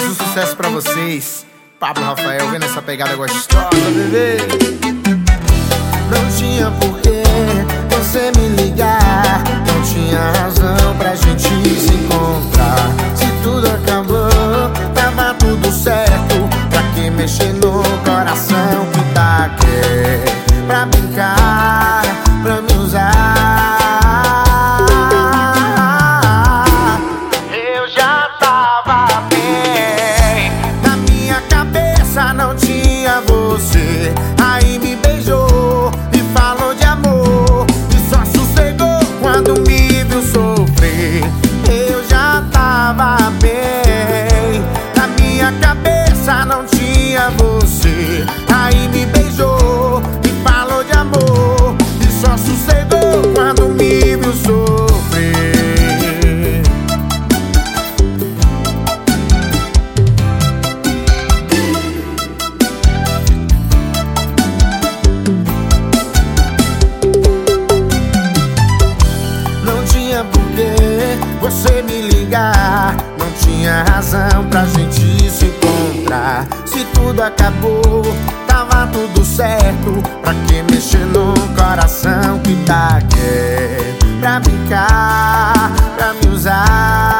um sucesso pra vocês. Pablo Rafael, vendo essa pegada gostosa, bebê. Não tinha porquê você me ligar, não tinha razão pra gente se encontrar. Se tudo acabou, tava tudo certo. Pra que mexer no coração que tá aqui? Pra brincar, pra me usar. Eu já tava bem, na minha cabeça não tinha você. Aí me beijou e falou de amor, e só sossegou quando me viu sofrer. Eu já tava bem, na minha cabeça não tinha você. Aí me beijou e falou de amor, e só sossegou quando me viu sofrer. Não tinha porquê você me ligar, não tinha razão pra gente se encontrar. Se tudo acabou, tava tudo certo. Pra que mexer no coração que tá aqui? Pra brincar, pra me usar.